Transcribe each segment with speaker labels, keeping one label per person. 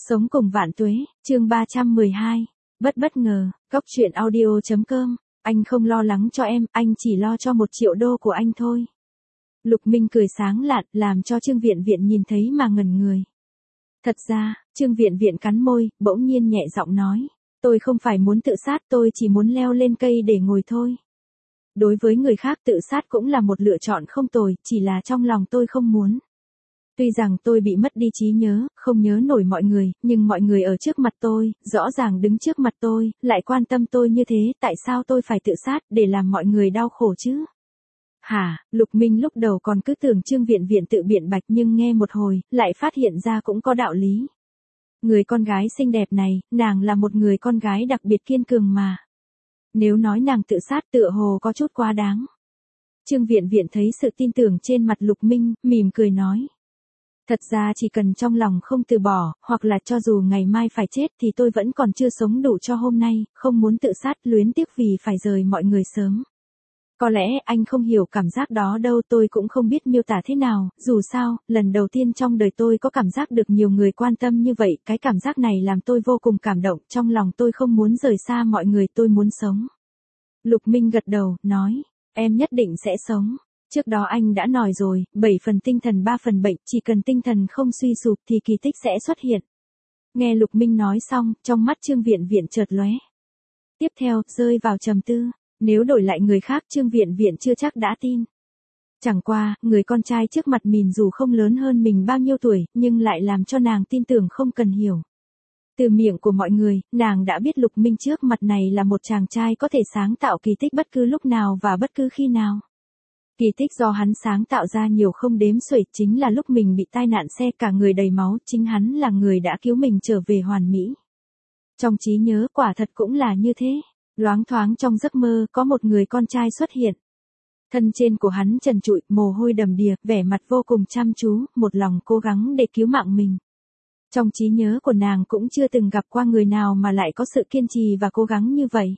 Speaker 1: Sống cùng vạn tuế, chương 312. Bất ngờ, Góc truyện audio.com. Anh không lo lắng cho em, anh chỉ lo cho 1 triệu đô của anh thôi. Lục Minh cười sáng lạn, làm cho Trương Viện Viện nhìn thấy mà ngẩn người. Thật ra, Trương Viện Viện cắn môi, bỗng nhiên nhẹ giọng nói. Tôi không phải muốn tự sát, tôi chỉ muốn leo lên cây để ngồi thôi. Đối với người khác tự sát cũng là một lựa chọn không tồi, chỉ là trong lòng tôi không muốn. Tuy rằng tôi bị mất đi trí nhớ, không nhớ nổi mọi người, nhưng mọi người ở trước mặt tôi, rõ ràng đứng trước mặt tôi, lại quan tâm tôi như thế, tại sao tôi phải tự sát, để làm mọi người đau khổ chứ? Hả, Lục Minh lúc đầu còn cứ tưởng Trương Viện Viện tự biện bạch nhưng nghe một hồi, lại phát hiện ra cũng có đạo lý. Người con gái xinh đẹp này, nàng là một người con gái đặc biệt kiên cường mà. Nếu nói nàng tự sát tựa hồ có chút quá đáng. Trương Viện Viện thấy sự tin tưởng trên mặt Lục Minh, mỉm cười nói. Thật ra chỉ cần trong lòng không từ bỏ, hoặc là cho dù ngày mai phải chết thì tôi vẫn còn chưa sống đủ cho hôm nay, không muốn tự sát luyến tiếc vì phải rời mọi người sớm. Có lẽ anh không hiểu cảm giác đó đâu, tôi cũng không biết miêu tả thế nào, dù sao, lần đầu tiên trong đời tôi có cảm giác được nhiều người quan tâm như vậy, cái cảm giác này làm tôi vô cùng cảm động, trong lòng tôi không muốn rời xa mọi người, tôi muốn sống. Lục Minh gật đầu, nói, em nhất định sẽ sống. Trước đó anh đã nói rồi, 7 phần tinh thần 3 phần bệnh, chỉ cần tinh thần không suy sụp thì kỳ tích sẽ xuất hiện. Nghe Lục Minh nói xong, trong mắt Trương Viện Viện chợt lóe. Tiếp theo, rơi vào trầm tư, nếu đổi lại người khác Trương Viện Viện chưa chắc đã tin. Chẳng qua, người con trai trước mặt mình dù không lớn hơn mình bao nhiêu tuổi, nhưng lại làm cho nàng tin tưởng không cần hiểu. Từ miệng của mọi người, nàng đã biết Lục Minh trước mặt này là một chàng trai có thể sáng tạo kỳ tích bất cứ lúc nào và bất cứ khi nào. Kỳ tích do hắn sáng tạo ra nhiều không đếm xuể, chính là lúc mình bị tai nạn xe cả người đầy máu, chính hắn là người đã cứu mình trở về hoàn mỹ. Trong trí nhớ quả thật cũng là như thế, loáng thoáng trong giấc mơ có một người con trai xuất hiện. Thân trên của hắn trần trụi, mồ hôi đầm đìa, vẻ mặt vô cùng chăm chú, một lòng cố gắng để cứu mạng mình. Trong trí nhớ của nàng cũng chưa từng gặp qua người nào mà lại có sự kiên trì và cố gắng như vậy.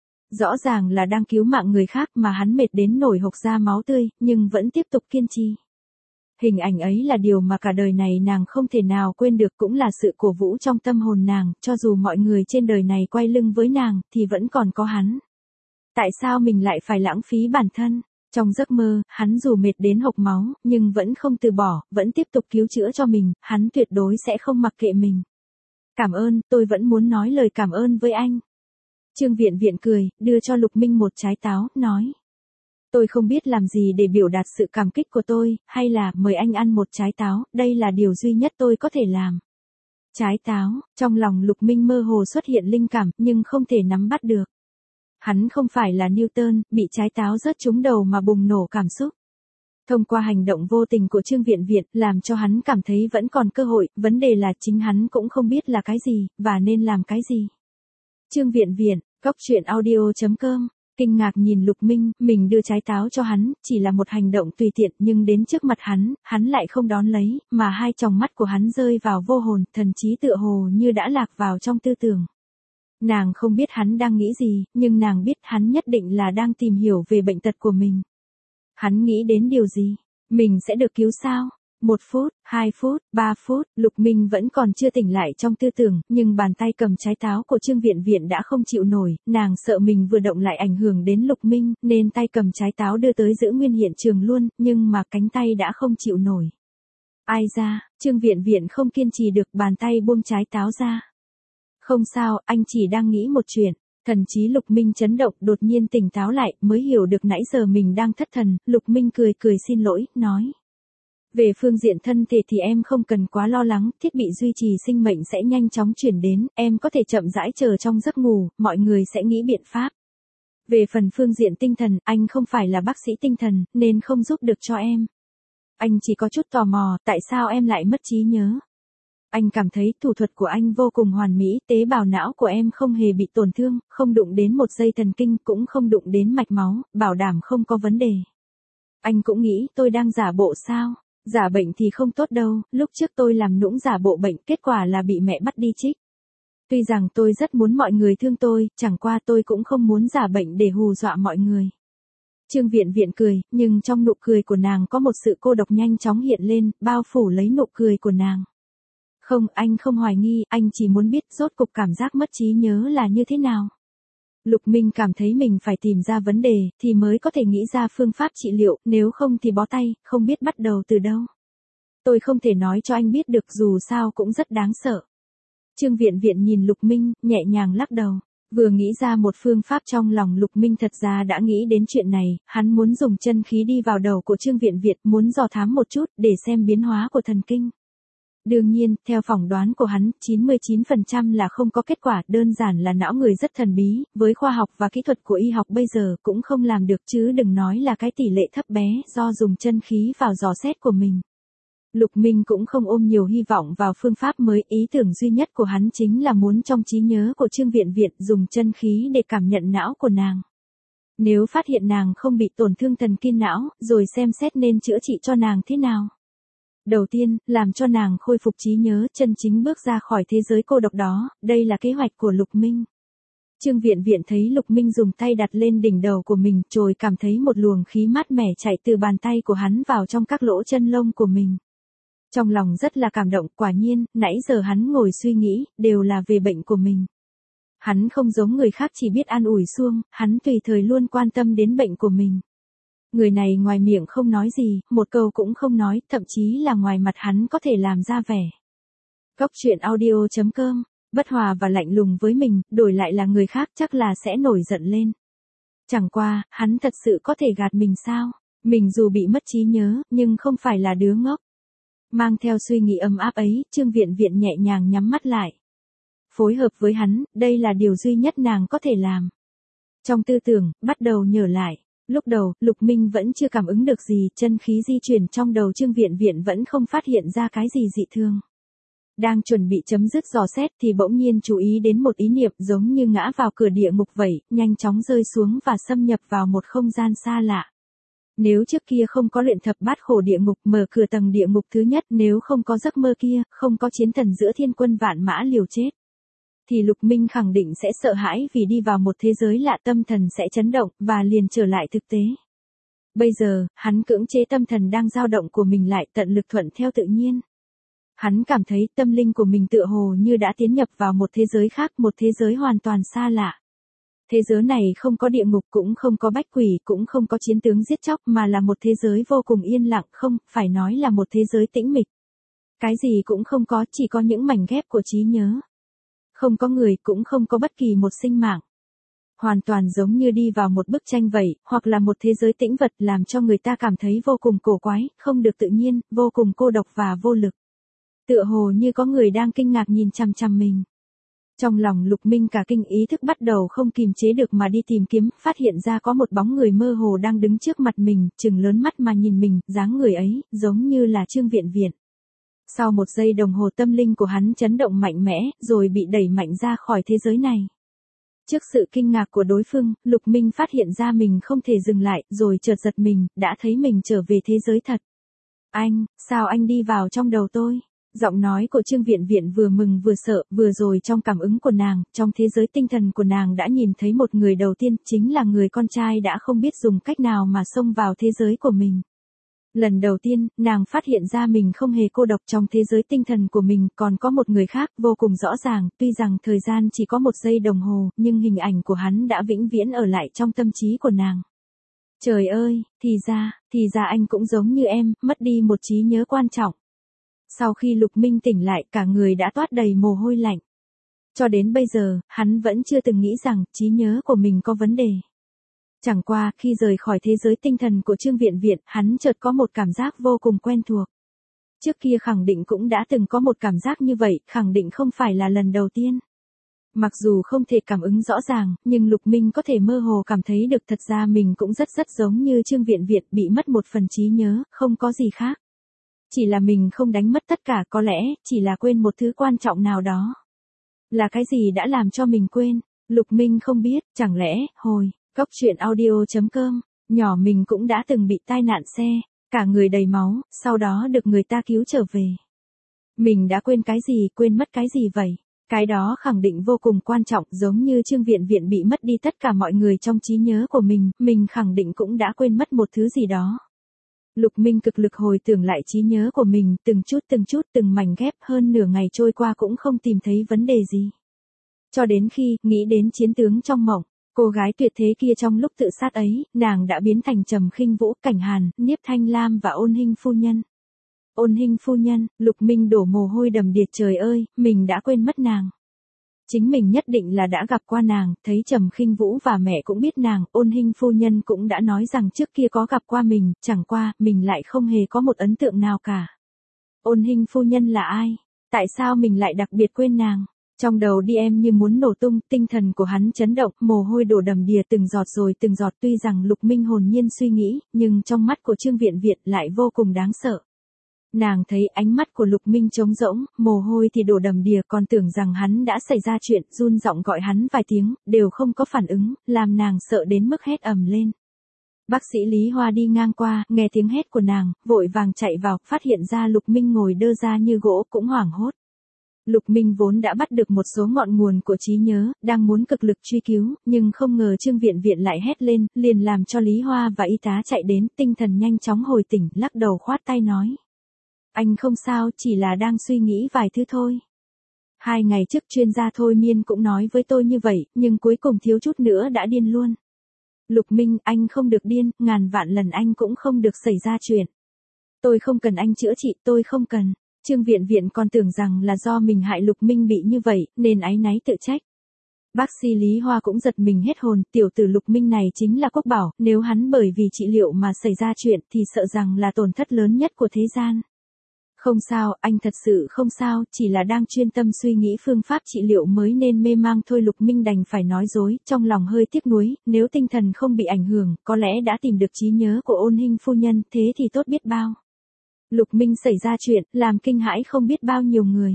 Speaker 1: Rõ ràng là đang cứu mạng người khác mà hắn mệt đến nổi hộc ra máu tươi, nhưng vẫn tiếp tục kiên trì. Hình ảnh ấy là điều mà cả đời này nàng không thể nào quên được, cũng là sự cổ vũ trong tâm hồn nàng, cho dù mọi người trên đời này quay lưng với nàng, thì vẫn còn có hắn. Tại sao mình lại phải lãng phí bản thân? Trong giấc mơ, hắn dù mệt đến hộc máu, nhưng vẫn không từ bỏ, vẫn tiếp tục cứu chữa cho mình, hắn tuyệt đối sẽ không mặc kệ mình. Cảm ơn, tôi vẫn muốn nói lời cảm ơn với anh. Trương Viện Viện cười, đưa cho Lục Minh một trái táo, nói. Tôi không biết làm gì để biểu đạt sự cảm kích của tôi, hay là mời anh ăn một trái táo, đây là điều duy nhất tôi có thể làm. Trái táo, trong lòng Lục Minh mơ hồ xuất hiện linh cảm, nhưng không thể nắm bắt được. Hắn không phải là Newton, bị trái táo rớt trúng đầu mà bùng nổ cảm xúc. Thông qua hành động vô tình của Trương Viện Viện, làm cho hắn cảm thấy vẫn còn cơ hội, vấn đề là chính hắn cũng không biết là cái gì, và nên làm cái gì. Trương Viện Viện, Góc truyện audio.com, kinh ngạc nhìn Lục Minh, mình đưa trái táo cho hắn, chỉ là một hành động tùy tiện nhưng đến trước mặt hắn lại không đón lấy, mà hai tròng mắt của hắn rơi vào vô hồn, thần trí tựa hồ như đã lạc vào trong tư tưởng. Nàng không biết hắn đang nghĩ gì, nhưng nàng biết hắn nhất định là đang tìm hiểu về bệnh tật của mình. Hắn nghĩ đến điều gì? Mình sẽ được cứu sao? 1 phút, 2 phút, 3 phút, Lục Minh vẫn còn chưa tỉnh lại trong tư tưởng, nhưng bàn tay cầm trái táo của Trương Viện Viện đã không chịu nổi, nàng sợ mình vừa động lại ảnh hưởng đến Lục Minh, nên tay cầm trái táo đưa tới giữ nguyên hiện trường luôn, nhưng mà cánh tay đã không chịu nổi. Ai ra, Trương Viện Viện không kiên trì được, bàn tay buông trái táo ra. Không sao, anh chỉ đang nghĩ một chuyện. Thần trí Lục Minh chấn động, đột nhiên tỉnh táo lại, mới hiểu được nãy giờ mình đang thất thần, Lục Minh cười xin lỗi, nói. Về phương diện thân thể thì em không cần quá lo lắng, thiết bị duy trì sinh mệnh sẽ nhanh chóng chuyển đến, em có thể chậm rãi chờ trong giấc ngủ, mọi người sẽ nghĩ biện pháp. Về phần phương diện tinh thần, anh không phải là bác sĩ tinh thần, nên không giúp được cho em. Anh chỉ có chút tò mò, tại sao em lại mất trí nhớ? Anh cảm thấy thủ thuật của anh vô cùng hoàn mỹ, tế bào não của em không hề bị tổn thương, không đụng đến một dây thần kinh, cũng không đụng đến mạch máu, bảo đảm không có vấn đề. Anh cũng nghĩ tôi đang giả bộ sao? Giả bệnh thì không tốt đâu, lúc trước tôi làm nũng giả bộ bệnh, kết quả là bị mẹ bắt đi trích. Tuy rằng tôi rất muốn mọi người thương tôi, chẳng qua tôi cũng không muốn giả bệnh để hù dọa mọi người. Trương Viện Viện cười, nhưng trong nụ cười của nàng có một sự cô độc nhanh chóng hiện lên, bao phủ lấy nụ cười của nàng. Không, anh không hoài nghi, anh chỉ muốn biết rốt cục cảm giác mất trí nhớ là như thế nào. Lục Minh cảm thấy mình phải tìm ra vấn đề, thì mới có thể nghĩ ra phương pháp trị liệu, nếu không thì bó tay, không biết bắt đầu từ đâu. Tôi không thể nói cho anh biết được, dù sao cũng rất đáng sợ. Trương Viện Viện nhìn Lục Minh, nhẹ nhàng lắc đầu. Vừa nghĩ ra một phương pháp, trong lòng Lục Minh thật ra đã nghĩ đến chuyện này, hắn muốn dùng chân khí đi vào đầu của Trương Viện Viện, muốn dò thám một chút, để xem biến hóa của thần kinh. Đương nhiên, theo phỏng đoán của hắn, 99% là không có kết quả, đơn giản là não người rất thần bí, với khoa học và kỹ thuật của y học bây giờ cũng không làm được, chứ đừng nói là cái tỷ lệ thấp bé do dùng chân khí vào dò xét của mình. Lục Minh cũng không ôm nhiều hy vọng vào phương pháp mới, ý tưởng duy nhất của hắn chính là muốn trong trí nhớ của Trương Viện Viện dùng chân khí để cảm nhận não của nàng. Nếu phát hiện nàng không bị tổn thương thần kinh não, rồi xem xét nên chữa trị cho nàng thế nào. Đầu tiên, làm cho nàng khôi phục trí nhớ, chân chính bước ra khỏi thế giới cô độc đó, đây là kế hoạch của Lục Minh. Trương Viện Viện thấy Lục Minh dùng tay đặt lên đỉnh đầu của mình, rồi cảm thấy một luồng khí mát mẻ chạy từ bàn tay của hắn vào trong các lỗ chân lông của mình. Trong lòng rất là cảm động, quả nhiên, nãy giờ hắn ngồi suy nghĩ, đều là về bệnh của mình. Hắn không giống người khác chỉ biết an ủi xuông, hắn tùy thời luôn quan tâm đến bệnh của mình. Người này ngoài miệng không nói gì, một câu cũng không nói, thậm chí là ngoài mặt hắn có thể làm ra vẻ. Góc truyện audio.com, bất hòa và lạnh lùng với mình, đổi lại là người khác chắc là sẽ nổi giận lên. Chẳng qua, hắn thật sự có thể gạt mình sao? Mình dù bị mất trí nhớ, nhưng không phải là đứa ngốc. Mang theo suy nghĩ ấm áp ấy, Trương Viện Viện nhẹ nhàng nhắm mắt lại. Phối hợp với hắn, đây là điều duy nhất nàng có thể làm. Trong tư tưởng, bắt đầu nhớ lại. Lúc đầu, Lục Minh vẫn chưa cảm ứng được gì, chân khí di chuyển trong đầu Trương Viện Viện vẫn không phát hiện ra cái gì dị thường. Đang chuẩn bị chấm dứt dò xét thì bỗng nhiên chú ý đến một ý niệm giống như ngã vào cửa địa ngục vậy, nhanh chóng rơi xuống và xâm nhập vào một không gian xa lạ. Nếu trước kia không có luyện thập bát khổ địa ngục, mở cửa tầng địa ngục thứ nhất, nếu không có giấc mơ kia, không có chiến thần giữa thiên quân vạn mã liều chết, thì Lục Minh khẳng định sẽ sợ hãi vì đi vào một thế giới lạ, tâm thần sẽ chấn động, và liền trở lại thực tế. Bây giờ, hắn cưỡng chế tâm thần đang dao động của mình lại, tận lực thuận theo tự nhiên. Hắn cảm thấy tâm linh của mình tựa hồ như đã tiến nhập vào một thế giới khác, một thế giới hoàn toàn xa lạ. Thế giới này không có địa ngục, cũng không có bách quỷ, cũng không có chiến tướng giết chóc, mà là một thế giới vô cùng yên lặng, không, phải nói là một thế giới tĩnh mịch. Cái gì cũng không có, chỉ có những mảnh ghép của trí nhớ. Không có người, cũng không có bất kỳ một sinh mạng. Hoàn toàn giống như đi vào một bức tranh vậy, hoặc là một thế giới tĩnh vật, làm cho người ta cảm thấy vô cùng cổ quái, không được tự nhiên, vô cùng cô độc và vô lực. Tựa hồ như có người đang kinh ngạc nhìn chằm chằm mình. Trong lòng Lục Minh cả kinh, ý thức bắt đầu không kìm chế được mà đi tìm kiếm, phát hiện ra có một bóng người mơ hồ đang đứng trước mặt mình, trừng lớn mắt mà nhìn mình, dáng người ấy, giống như là Trương Viện Viện. Sau một giây đồng hồ tâm linh của hắn chấn động mạnh mẽ, rồi bị đẩy mạnh ra khỏi thế giới này. Trước sự kinh ngạc của đối phương, Lục Minh phát hiện ra mình không thể dừng lại, rồi chợt giật mình, đã thấy mình trở về thế giới thật. Anh, sao anh đi vào trong đầu tôi? Giọng nói của Trương Viện Viện vừa mừng vừa sợ, vừa rồi trong cảm ứng của nàng, trong thế giới tinh thần của nàng đã nhìn thấy một người đầu tiên, chính là người con trai đã không biết dùng cách nào mà xông vào thế giới của mình. Lần đầu tiên, nàng phát hiện ra mình không hề cô độc, trong thế giới tinh thần của mình còn có một người khác, vô cùng rõ ràng, tuy rằng thời gian chỉ có 1 giây đồng hồ, nhưng hình ảnh của hắn đã vĩnh viễn ở lại trong tâm trí của nàng. Trời ơi, thì ra anh cũng giống như em, mất đi một trí nhớ quan trọng. Sau khi Lục Minh tỉnh lại, cả người đã toát đầy mồ hôi lạnh. Cho đến bây giờ, hắn vẫn chưa từng nghĩ rằng trí nhớ của mình có vấn đề. Chẳng qua, khi rời khỏi thế giới tinh thần của Trương Viện Viện, hắn chợt có một cảm giác vô cùng quen thuộc. Trước kia khẳng định cũng đã từng có một cảm giác như vậy, khẳng định không phải là lần đầu tiên. Mặc dù không thể cảm ứng rõ ràng, nhưng Lục Minh có thể mơ hồ cảm thấy được, thật ra mình cũng rất giống như Trương Viện Viện, bị mất một phần trí nhớ, không có gì khác. Chỉ là mình không đánh mất tất cả, có lẽ, chỉ là quên một thứ quan trọng nào đó. Là cái gì đã làm cho mình quên? Lục Minh không biết, chẳng lẽ, hồi, góc truyện audio.com, nhỏ mình cũng đã từng bị tai nạn xe, cả người đầy máu, sau đó được người ta cứu trở về. Mình đã quên cái gì, quên mất cái gì vậy? Cái đó khẳng định vô cùng quan trọng, giống như Trương Viện Viện bị mất đi tất cả mọi người trong trí nhớ của mình khẳng định cũng đã quên mất một thứ gì đó. Lục Minh cực lực hồi tưởng lại trí nhớ của mình, từng chút từng mảnh ghép, hơn nửa ngày trôi qua cũng không tìm thấy vấn đề gì. Cho đến khi, nghĩ đến chiến tướng trong mộng, cô gái tuyệt thế kia trong lúc tự sát ấy, nàng đã biến thành Trầm Khinh Vũ, Cảnh Hàn, Niếp Thanh Lam và Ôn Hinh phu nhân. Ôn Hinh phu nhân, Lục Minh đổ mồ hôi đầm đìa, trời ơi, mình đã quên mất nàng. Chính mình nhất định là đã gặp qua nàng, thấy Trầm Khinh Vũ và mẹ cũng biết nàng, Ôn Hinh phu nhân cũng đã nói rằng trước kia có gặp qua mình, chẳng qua, mình lại không hề có một ấn tượng nào cả. Ôn Hinh phu nhân là ai? Tại sao mình lại đặc biệt quên nàng? Trong đầu đi em như muốn nổ tung, tinh thần của hắn chấn động, mồ hôi đổ đầm đìa từng giọt rồi từng giọt, tuy rằng Lục Minh hồn nhiên suy nghĩ, nhưng trong mắt của Trương Viện Viện lại vô cùng đáng sợ. Nàng thấy ánh mắt của Lục Minh trống rỗng, mồ hôi thì đổ đầm đìa, còn tưởng rằng hắn đã xảy ra chuyện, run giọng gọi hắn vài tiếng, đều không có phản ứng, làm nàng sợ đến mức hét ầm lên. Bác sĩ Lý Hoa đi ngang qua, nghe tiếng hét của nàng, vội vàng chạy vào, phát hiện ra Lục Minh ngồi đơ ra như gỗ, cũng hoảng hốt. Lục Minh vốn đã bắt được một số ngọn nguồn của trí nhớ, đang muốn cực lực truy cứu, nhưng không ngờ Trương Viện Viện lại hét lên, liền làm cho Lý Hoa và y tá chạy đến, tinh thần nhanh chóng hồi tỉnh, lắc đầu khoát tay nói. Anh không sao, chỉ là đang suy nghĩ vài thứ thôi. 2 ngày trước chuyên gia thôi miên cũng nói với tôi như vậy, nhưng cuối cùng thiếu chút nữa đã điên luôn. Lục Minh, anh không được điên, ngàn vạn lần anh cũng không được xảy ra chuyện. Tôi không cần anh chữa trị, tôi không cần. Trương Viện Viện còn tưởng rằng là do mình hại Lục Minh bị như vậy, nên áy náy tự trách. Bác sĩ Lý Hoa cũng giật mình hết hồn, tiểu tử Lục Minh này chính là quốc bảo, nếu hắn bởi vì trị liệu mà xảy ra chuyện thì sợ rằng là tổn thất lớn nhất của thế gian. Không sao, anh thật sự không sao, chỉ là đang chuyên tâm suy nghĩ phương pháp trị liệu mới nên mê mang thôi. Lục Minh đành phải nói dối, trong lòng hơi tiếc nuối, nếu tinh thần không bị ảnh hưởng, có lẽ đã tìm được trí nhớ của Ôn Hinh phu nhân, thế thì tốt biết bao. Lục Minh xảy ra chuyện, làm kinh hãi không biết bao nhiêu người.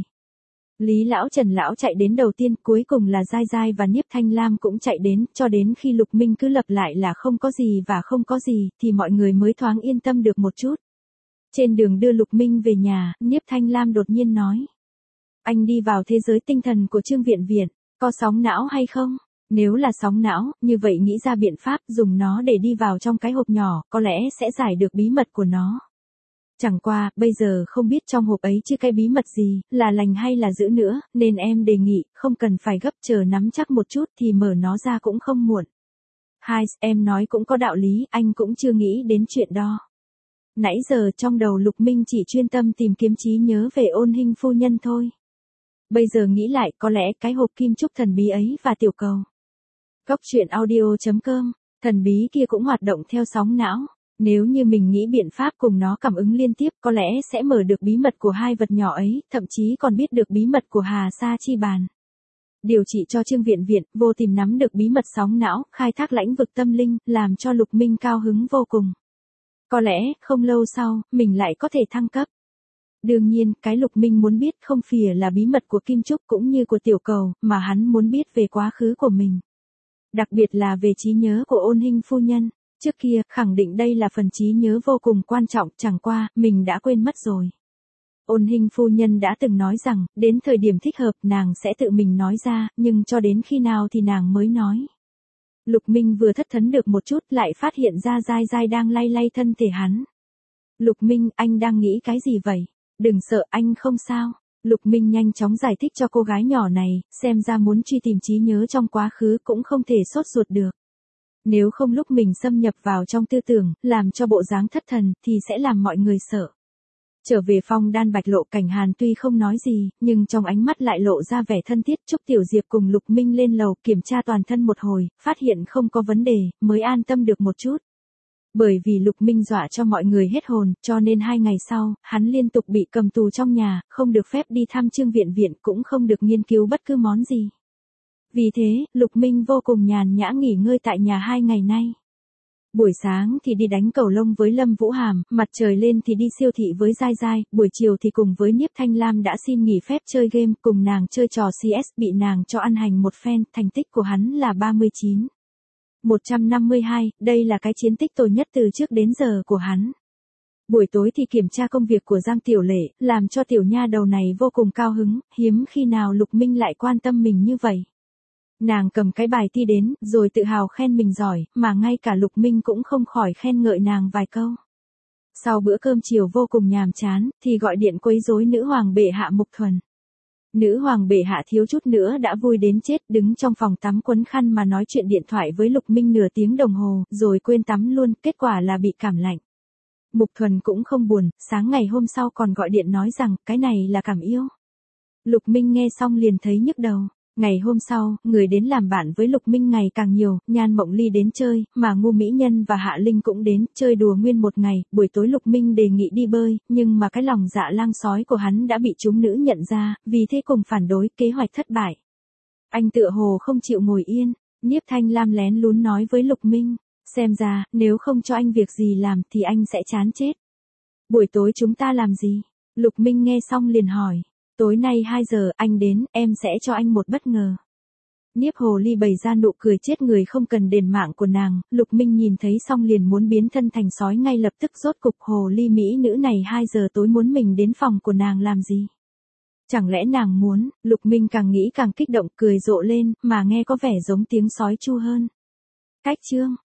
Speaker 1: Lý lão Trần lão chạy đến đầu tiên, cuối cùng là Giai Giai và Niếp Thanh Lam cũng chạy đến, cho đến khi Lục Minh cứ lặp lại là không có gì và không có gì, thì mọi người mới thoáng yên tâm được một chút. Trên đường đưa Lục Minh về nhà, Niếp Thanh Lam đột nhiên nói. Anh đi vào thế giới tinh thần của Trương Viện Viện, có sóng não hay không? Nếu là sóng não, như vậy nghĩ ra biện pháp dùng nó để đi vào trong cái hộp nhỏ, có lẽ sẽ giải được bí mật của nó. Chẳng qua, bây giờ không biết trong hộp ấy chứ cái bí mật gì, là lành hay là dữ nữa, nên em đề nghị, không cần phải gấp, chờ nắm chắc một chút thì mở nó ra cũng không muộn. Hai, em nói cũng có đạo lý, anh cũng chưa nghĩ đến chuyện đó. Nãy giờ trong đầu Lục Minh chỉ chuyên tâm tìm kiếm trí nhớ về Ôn Hinh phu nhân thôi. Bây giờ nghĩ lại, có lẽ cái hộp kim trúc thần bí ấy và tiểu cầu. Góc truyện audio.com, thần bí kia cũng hoạt động theo sóng não. Nếu như mình nghĩ biện pháp cùng nó cảm ứng liên tiếp, có lẽ sẽ mở được bí mật của hai vật nhỏ ấy, thậm chí còn biết được bí mật của Hà Sa Chi Bàn. Điều trị cho Trương Viện Viện, vô tìm nắm được bí mật sóng não, khai thác lãnh vực tâm linh, làm cho Lục Minh cao hứng vô cùng. Có lẽ, không lâu sau, mình lại có thể thăng cấp. Đương nhiên, cái Lục Minh muốn biết không phìa là bí mật của Kim Trúc cũng như của tiểu cầu, mà hắn muốn biết về quá khứ của mình. Đặc biệt là về trí nhớ của Ôn Hinh phu nhân. Trước kia, khẳng định đây là phần trí nhớ vô cùng quan trọng, chẳng qua, mình đã quên mất rồi. Ôn Hinh phu nhân đã từng nói rằng, đến thời điểm thích hợp nàng sẽ tự mình nói ra, nhưng cho đến khi nào thì nàng mới nói. Lục Minh vừa thất thấn được một chút lại phát hiện ra Giai Giai đang lay lay thân thể hắn. Lục Minh, anh đang nghĩ cái gì vậy? Đừng sợ, anh không sao. Lục Minh nhanh chóng giải thích cho cô gái nhỏ này, xem ra muốn truy tìm trí nhớ trong quá khứ cũng không thể sốt ruột được. Nếu không lúc mình xâm nhập vào trong tư tưởng, làm cho bộ dáng thất thần, thì sẽ làm mọi người sợ. Trở về Phong Đan Bạch Lộ, Cảnh Hàn tuy không nói gì, nhưng trong ánh mắt lại lộ ra vẻ thân thiết. Trúc Tiểu Diệp cùng Lục Minh lên lầu kiểm tra toàn thân một hồi, phát hiện không có vấn đề, mới an tâm được một chút. Bởi vì Lục Minh dọa cho mọi người hết hồn, cho nên 2 ngày sau, hắn liên tục bị cầm tù trong nhà, không được phép đi thăm Trương Viện Viện, cũng không được nghiên cứu bất cứ món gì. Vì thế, Lục Minh vô cùng nhàn nhã nghỉ ngơi tại nhà 2 ngày nay. Buổi sáng thì đi đánh cầu lông với Lâm Vũ Hàm, mặt trời lên thì đi siêu thị với Giai Giai, buổi chiều thì cùng với Niếp Thanh Lam đã xin nghỉ phép chơi game, cùng nàng chơi trò CS, bị nàng cho ăn hành một phen, thành tích của hắn là 39-152, đây là cái chiến tích tồi nhất từ trước đến giờ của hắn. Buổi tối thì kiểm tra công việc của Giang Tiểu Lệ, làm cho tiểu nha đầu này vô cùng cao hứng, hiếm khi nào Lục Minh lại quan tâm mình như vậy. Nàng cầm cái bài thi đến, rồi tự hào khen mình giỏi, mà ngay cả Lục Minh cũng không khỏi khen ngợi nàng vài câu. Sau bữa cơm chiều vô cùng nhàm chán, thì gọi điện quấy rối nữ hoàng bệ hạ Mục Thuần. Nữ hoàng bệ hạ thiếu chút nữa đã vui đến chết, đứng trong phòng tắm quấn khăn mà nói chuyện điện thoại với Lục Minh nửa tiếng đồng hồ, rồi quên tắm luôn, kết quả là bị cảm lạnh. Mục Thuần cũng không buồn, sáng ngày hôm sau còn gọi điện nói rằng, cái này là cảm yêu. Lục Minh nghe xong liền thấy nhức đầu. Ngày hôm sau, người đến làm bạn với Lục Minh ngày càng nhiều, Nhan Mộng Ly đến chơi, mà Ngô Mỹ Nhân và Hạ Linh cũng đến, chơi đùa nguyên một ngày, buổi tối Lục Minh đề nghị đi bơi, nhưng mà cái lòng dạ lang sói của hắn đã bị chúng nữ nhận ra, vì thế cùng phản đối, kế hoạch thất bại. Anh tựa hồ không chịu ngồi yên, Nhiếp Thanh Lam lén lún nói với Lục Minh, xem ra, nếu không cho anh việc gì làm thì anh sẽ chán chết. Buổi tối chúng ta làm gì? Lục Minh nghe xong liền hỏi. Tối nay 2 giờ anh đến, em sẽ cho anh một bất ngờ. Niếp Hồ Ly bày ra nụ cười chết người không cần đền mạng của nàng, Lục Minh nhìn thấy xong liền muốn biến thân thành sói ngay lập tức. Rốt cục Hồ Ly mỹ nữ này 2 giờ tối muốn mình đến phòng của nàng làm gì? Chẳng lẽ nàng muốn? Lục Minh càng nghĩ càng kích động, cười rộ lên, mà nghe có vẻ giống tiếng sói chu hơn. Cách chương